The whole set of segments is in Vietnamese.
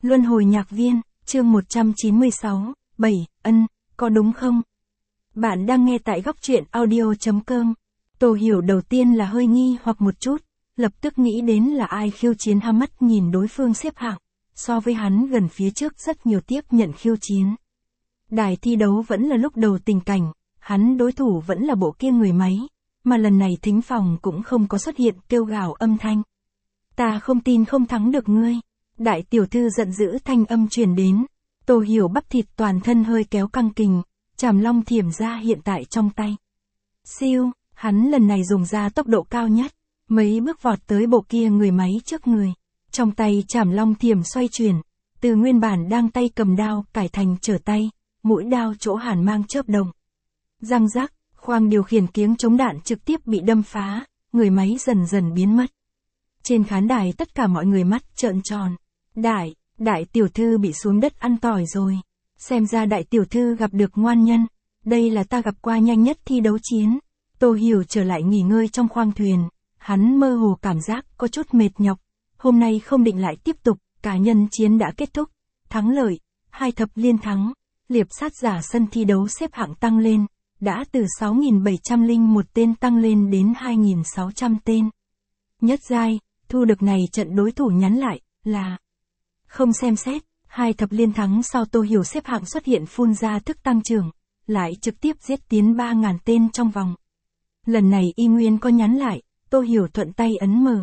Luân hồi nhạc viên, chương 196, 7, có đúng không? Bạn đang nghe tại góc truyện audio.com. Tô Hiểu đầu tiên là hơi nghi hoặc một chút, lập tức nghĩ đến là ai khiêu chiến mắt nhìn đối phương xếp hạng, so với hắn gần phía trước rất nhiều tiếp nhận khiêu chiến. Đài thi đấu vẫn là lúc đầu tình cảnh, hắn đối thủ vẫn là bộ kia người máy, mà lần này thính phòng cũng không có xuất hiện kêu gào âm thanh. Ta không tin không thắng được ngươi. Đại tiểu thư giận dữ thanh âm truyền đến, Tô Hiểu bắp thịt toàn thân hơi kéo căng kình, Trảm Long Thiểm ra hiện tại trong tay. Siêu, hắn lần này dùng ra tốc độ cao nhất, mấy bước vọt tới bộ kia người máy trước người. Trong tay Trảm Long Thiểm xoay chuyển, từ nguyên bản đang tay cầm đao cải thành trở tay, mũi đao chỗ hàn mang chớp đồng. Răng rắc, khoang điều khiển kiếng chống đạn trực tiếp bị đâm phá, người máy dần dần biến mất. Trên khán đài tất cả mọi người mắt trợn tròn. Đại tiểu thư bị xuống đất ăn tỏi rồi. Xem ra đại tiểu thư gặp được ngoan nhân. Đây là ta gặp qua nhanh nhất thi đấu chiến. Tô Hiểu trở lại nghỉ ngơi trong khoang thuyền. Hắn mơ hồ cảm giác có chút mệt nhọc. Hôm nay không định lại tiếp tục, cá nhân chiến đã kết thúc. Thắng lợi, 2 thập liên thắng. Liệp sát giả sân thi đấu xếp hạng tăng lên. Đã từ 6.701 tên tăng lên đến 2.600 tên. Nhất giai, thu được này trận đối thủ nhắn lại, là không xem xét, 2 thập liên thắng sau Tô Hiểu xếp hạng xuất hiện phun ra thức tăng trưởng, lại trực tiếp giết tiến 3.000 tên trong vòng. Lần này y nguyên có nhắn lại, Tô Hiểu thuận tay ấn mở.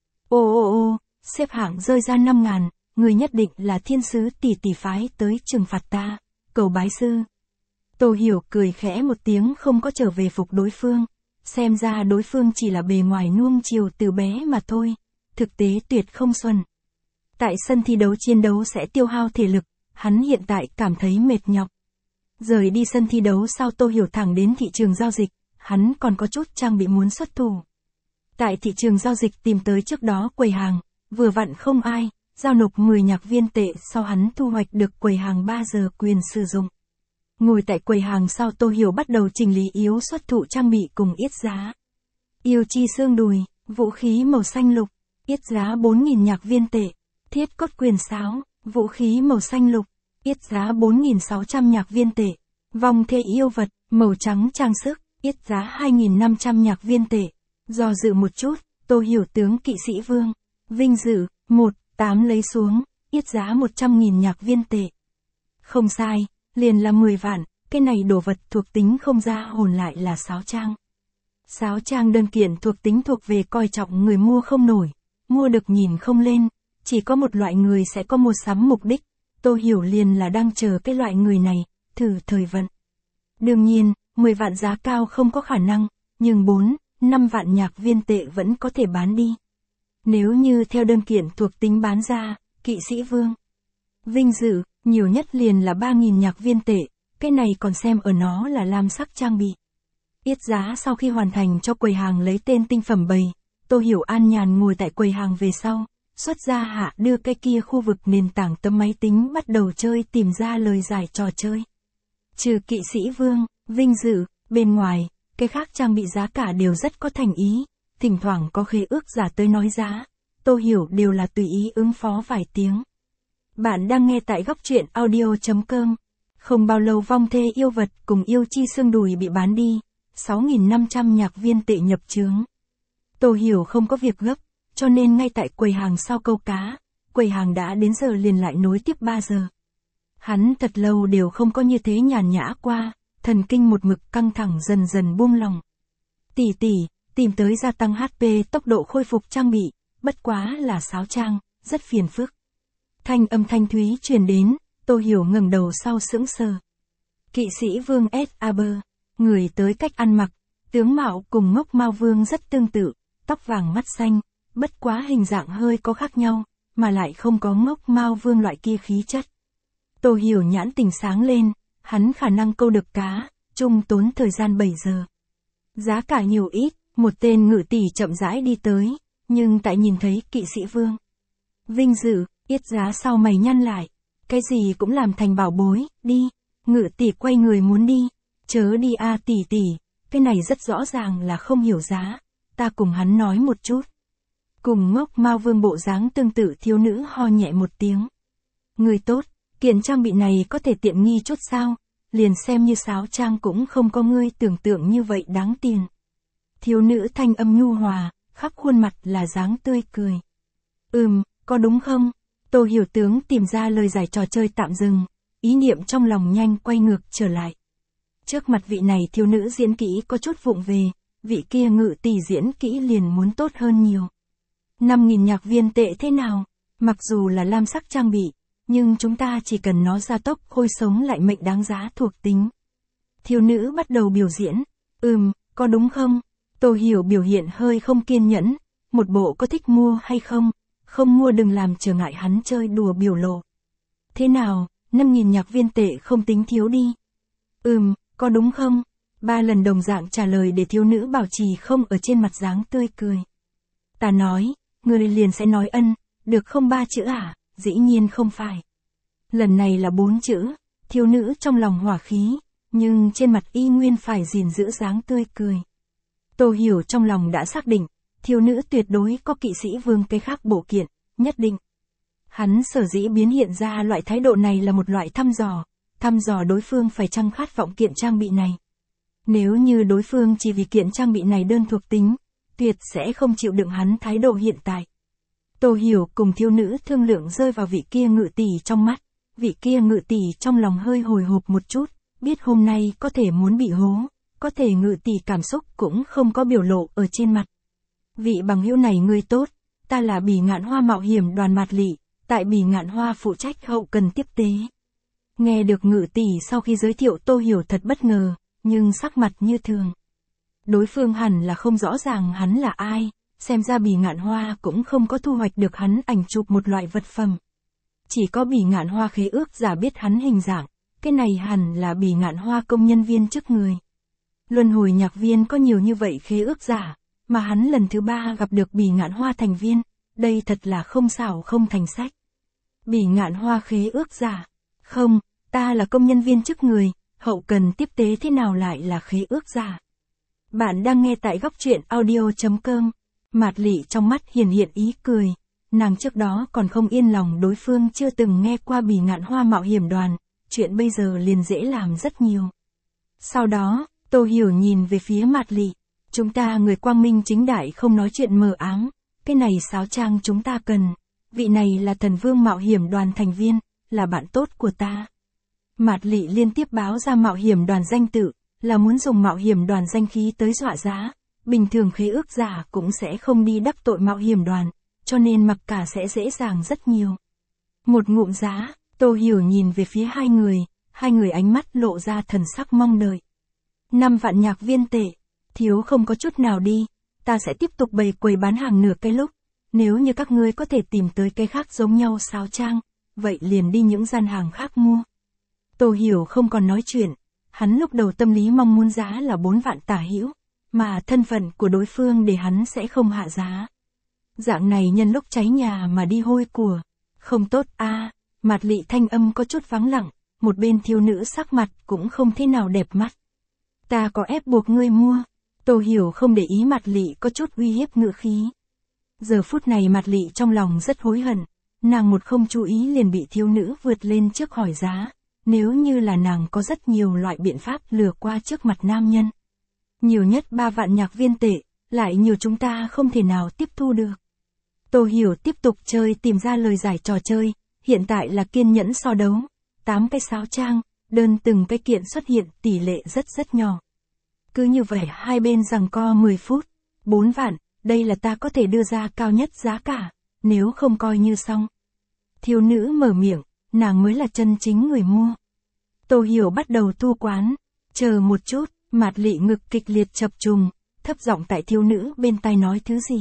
Ô, xếp hạng rơi ra 5.000, người nhất định là thiên sứ tỷ tỷ phái tới trừng phạt ta, cầu bái sư. Tô Hiểu cười khẽ một tiếng không có trở về phục đối phương, xem ra đối phương chỉ là bề ngoài nuông chiều từ bé mà thôi, thực tế tuyệt không xuân. Tại sân thi đấu chiến đấu sẽ tiêu hao thể lực, hắn hiện tại cảm thấy mệt nhọc. Rời đi sân thi đấu sau Tô Hiểu thẳng đến thị trường giao dịch, hắn còn có chút trang bị muốn xuất thủ. Tại thị trường giao dịch tìm tới trước đó quầy hàng, vừa vặn không ai, giao nộp 10 nhạc viên tệ sau hắn thu hoạch được quầy hàng 3 giờ quyền sử dụng. Ngồi tại quầy hàng sau Tô Hiểu bắt đầu chỉnh lý yếu xuất thụ trang bị cùng yết giá. Yêu chi xương đùi, vũ khí màu xanh lục, yết giá 4.000 nhạc viên tệ. Thiết cốt quyền sáo, vũ khí màu xanh lục, yết giá 4.600 nhạc viên tệ. Vòng thê yêu vật, màu trắng trang sức, yết giá 2.500 nhạc viên tệ. Do dự một chút, Tô Hiểu tướng kỵ sĩ vương. Vinh dự, 8 lấy xuống, yết giá 100.000 nhạc viên tệ. Không sai, liền là 10 vạn, cái này đồ vật thuộc tính không ra hồn lại là sáo trang. Sáo trang đơn kiện thuộc tính thuộc về coi trọng người mua không nổi, mua được nhìn không lên. Chỉ có một loại người sẽ có mua sắm mục đích, Tô Hiểu liền là đang chờ cái loại người này, thử thời vận. Đương nhiên, 10 vạn giá cao không có khả năng, nhưng 5 vạn nhạc viên tệ vẫn có thể bán đi. Nếu như theo đơn kiện thuộc tính bán ra, kỵ sĩ vương. Vinh dự, nhiều nhất liền là 3.000 nhạc viên tệ, cái này còn xem ở nó là lam sắc trang bị. Yết giá sau khi hoàn thành cho quầy hàng lấy tên tinh phẩm bày, Tô Hiểu an nhàn ngồi tại quầy hàng về sau. Xuất ra hạ đưa cái kia khu vực nền tảng tấm máy tính bắt đầu chơi tìm ra lời giải trò chơi. Trừ kỵ sĩ vương, vinh dự, bên ngoài, cái khác trang bị giá cả đều rất có thành ý, thỉnh thoảng có khế ước giả tới nói giá, Tô Hiểu đều là tùy ý ứng phó vài tiếng. Bạn đang nghe tại góc truyện audio.com. Không bao lâu vong thê yêu vật cùng yêu chi xương đùi bị bán đi, 6.500 nhạc viên tệ nhập chướng. Tô Hiểu không có việc gấp. Cho nên ngay tại quầy hàng sau câu cá, quầy hàng đã đến giờ liền lại nối tiếp 3 giờ. Hắn thật lâu đều không có như thế nhàn nhã qua, thần kinh một mực căng thẳng dần dần buông lòng. Tỷ, tìm tới gia tăng HP tốc độ khôi phục trang bị, bất quá là sáo trang, rất phiền phức. Thanh âm thanh thúy truyền đến, Tô Hiểu ngẩng đầu sau sững sờ. Kỵ sĩ vương S.A.B. Người tới cách ăn mặc, tướng mạo cùng Ngốc Mao Vương rất tương tự, tóc vàng mắt xanh. Bất quá hình dạng hơi có khác nhau, mà lại không có Ngốc Mao Vương loại kia khí chất. Tô Hiểu nhãn tình sáng lên, hắn khả năng câu được cá, chung tốn thời gian 7 giờ. Giá cả nhiều ít, một tên ngự tỷ chậm rãi đi tới, nhưng tại nhìn thấy kỵ sĩ vương. Vinh dự, yết giá sau mày nhăn lại, cái gì cũng làm thành bảo bối, đi, ngự tỷ quay người muốn đi, chớ đi tỷ, cái này rất rõ ràng là không hiểu giá, ta cùng hắn nói một chút. Cùng Ngốc Mao Vương bộ dáng tương tự thiếu nữ ho nhẹ một tiếng. Người tốt, kiện trang bị này có thể tiện nghi chút sao, liền xem như sáo trang cũng không có ngươi tưởng tượng như vậy đáng tiền. Thiếu nữ thanh âm nhu hòa, khắp khuôn mặt là dáng tươi cười. Có đúng không? Tô Hiểu Tướng tìm ra lời giải trò chơi tạm dừng, ý niệm trong lòng nhanh quay ngược trở lại. Trước mặt vị này thiếu nữ diễn kỹ có chút vụng về, vị kia ngự tỷ diễn kỹ liền muốn tốt hơn nhiều. 5.000 nhạc viên tệ thế nào? Mặc dù là lam sắc trang bị, nhưng chúng ta chỉ cần nó gia tốc khôi sống lại mệnh đáng giá thuộc tính. Thiếu nữ bắt đầu biểu diễn. Có đúng không? Tô Hiểu biểu hiện hơi không kiên nhẫn, một bộ có thích mua hay không? Không mua đừng làm trở ngại hắn chơi đùa biểu lộ. Thế nào, 5.000 nhạc viên tệ không tính thiếu đi. Có đúng không? 3 lần đồng dạng trả lời để thiếu nữ bảo trì không ở trên mặt dáng tươi cười. Ta nói, người liền sẽ nói được không 3 chữ à? Dĩ nhiên không phải. Lần này là 4 chữ, thiếu nữ trong lòng hỏa khí, nhưng trên mặt y nguyên phải gìn giữ dáng tươi cười. Tô Hiểu trong lòng đã xác định, thiếu nữ tuyệt đối có kỵ sĩ vương cái khác bổ kiện, nhất định. Hắn sở dĩ biến hiện ra loại thái độ này là một loại thăm dò đối phương phải chăng khát vọng kiện trang bị này. Nếu như đối phương chỉ vì kiện trang bị này đơn thuộc tính, tuyệt sẽ không chịu đựng hắn thái độ hiện tại. Tô Hiểu cùng thiếu nữ thương lượng rơi vào vị kia ngự tỷ trong mắt, vị kia ngự tỷ trong lòng hơi hồi hộp một chút, biết hôm nay có thể muốn bị hố, có thể ngự tỷ cảm xúc cũng không có biểu lộ ở trên mặt. Vị bằng hữu này ngươi tốt, ta là Bỉ Ngạn Hoa mạo hiểm đoàn Mạt Lị, tại Bỉ Ngạn Hoa phụ trách hậu cần tiếp tế. Nghe được ngự tỷ sau khi giới thiệu Tô Hiểu thật bất ngờ, nhưng sắc mặt như thường. Đối phương hẳn là không rõ ràng hắn là ai, xem ra Bỉ Ngạn Hoa cũng không có thu hoạch được hắn ảnh chụp một loại vật phẩm. Chỉ có Bỉ Ngạn Hoa khế ước giả biết hắn hình dạng, cái này hẳn là Bỉ Ngạn Hoa công nhân viên chức người. Luân hồi nhạc viên có nhiều như vậy khế ước giả, mà hắn lần thứ 3 gặp được Bỉ Ngạn Hoa thành viên, đây thật là không xảo không thành sách. Bỉ Ngạn Hoa khế ước giả, không, ta là công nhân viên chức người, hậu cần tiếp tế thế nào lại là khế ước giả. Bạn đang nghe tại góc truyện audio.com, Mạt Lị trong mắt hiển hiện ý cười, nàng trước đó còn không yên lòng đối phương chưa từng nghe qua Bỉ Ngạn Hoa mạo hiểm đoàn, chuyện bây giờ liền dễ làm rất nhiều. Sau đó, Tô Hiểu nhìn về phía Mạt Lị, chúng ta người quang minh chính đại không nói chuyện mờ ám, cái này sáo trang chúng ta cần, vị này là thần vương mạo hiểm đoàn thành viên, là bạn tốt của ta. Mạt Lị liên tiếp báo ra mạo hiểm đoàn danh tự, là muốn dùng mạo hiểm đoàn danh khí tới dọa giá, bình thường khế ước giả cũng sẽ không đi đắc tội mạo hiểm đoàn, cho nên mặc cả sẽ dễ dàng rất nhiều. Một ngụm giá, Tô Hiểu nhìn về phía hai người ánh mắt lộ ra thần sắc mong đợi. 5 vạn nhạc viên tệ, thiếu không có chút nào đi, ta sẽ tiếp tục bày quầy bán hàng nửa cái lúc, nếu như các ngươi có thể tìm tới cái khác giống nhau sáo trang, vậy liền đi những gian hàng khác mua. Tô Hiểu không còn nói chuyện, hắn lúc đầu tâm lý mong muốn giá là 4 vạn tả hữu, mà thân phận của đối phương để hắn sẽ không hạ giá. Dạng này nhân lúc cháy nhà mà đi hôi của, không tốt a. Mạt Lị thanh âm có chút vắng lặng, một bên thiếu nữ sắc mặt cũng không thế nào đẹp mắt. Ta có ép buộc ngươi mua. Tô Hiểu không để ý Mạt Lị có chút uy hiếp ngữ khí. Giờ phút này Mạt Lị trong lòng rất hối hận, nàng một không chú ý liền bị thiếu nữ vượt lên trước hỏi giá, nếu như là nàng có rất nhiều loại biện pháp lừa qua trước mặt nam nhân. Nhiều nhất 3 vạn nhạc viên tệ, lại nhiều chúng ta không thể nào tiếp thu được. Tô Hiểu tiếp tục tìm ra lời giải trò chơi, hiện tại là kiên nhẫn so đấu, 8 cái sáo trang, đơn từng cái kiện xuất hiện tỷ lệ rất nhỏ. Cứ như vậy hai bên giằng co 10 phút, 4 vạn, đây là ta có thể đưa ra cao nhất giá cả, nếu không coi như xong. Thiếu nữ mở miệng, nàng mới là chân chính người mua. Tô Hiểu bắt đầu thu quán, chờ một chút, Mạt Lị ngực kịch liệt chập trùng, thấp giọng tại thiếu nữ bên tai nói thứ gì.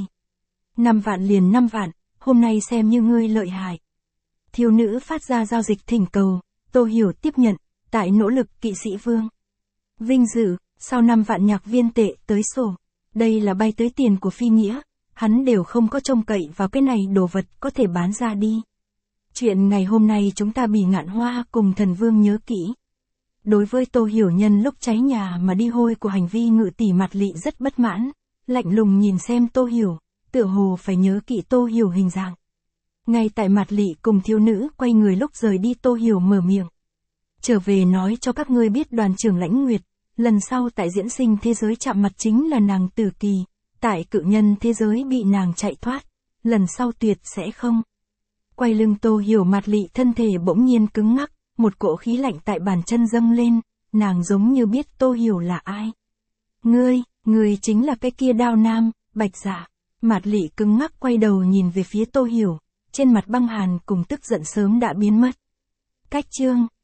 5 vạn liền 5 vạn, hôm nay xem như ngươi lợi hại. Thiếu nữ phát ra giao dịch thỉnh cầu, Tô Hiểu tiếp nhận, tại nỗ lực kỵ sĩ vương. Vinh dự, sau 5 vạn nhạc viên tệ tới sổ, đây là bay tới tiền của phi nghĩa, hắn đều không có trông cậy vào cái này đồ vật có thể bán ra đi. Chuyện ngày hôm nay chúng ta Bỉ Ngạn Hoa cùng thần vương nhớ kỹ. Đối với Tô Hiểu nhân lúc cháy nhà mà đi hôi của hành vi ngự tỷ Mạt Lị rất bất mãn, lạnh lùng nhìn xem Tô Hiểu, tựa hồ phải nhớ kỹ Tô Hiểu hình dạng. Ngay tại Mạt Lị cùng thiếu nữ quay người lúc rời đi, Tô Hiểu mở miệng. Trở về nói cho các ngươi biết Đoàn trưởng Lãnh Nguyệt, lần sau tại diễn sinh thế giới chạm mặt chính là nàng Tử Kỳ, tại cự nhân thế giới bị nàng chạy thoát, lần sau tuyệt sẽ không. Quay lưng Tô Hiểu, Mạt Lị thân thể bỗng nhiên cứng ngắc, một cỗ khí lạnh tại bàn chân dâng lên, nàng giống như biết Tô Hiểu là ai. Ngươi chính là cái kia Đao Nam, Bạch Dạ. Mạt Lị cứng ngắc quay đầu nhìn về phía Tô Hiểu, trên mặt băng hàn cùng tức giận sớm đã biến mất. Cách chương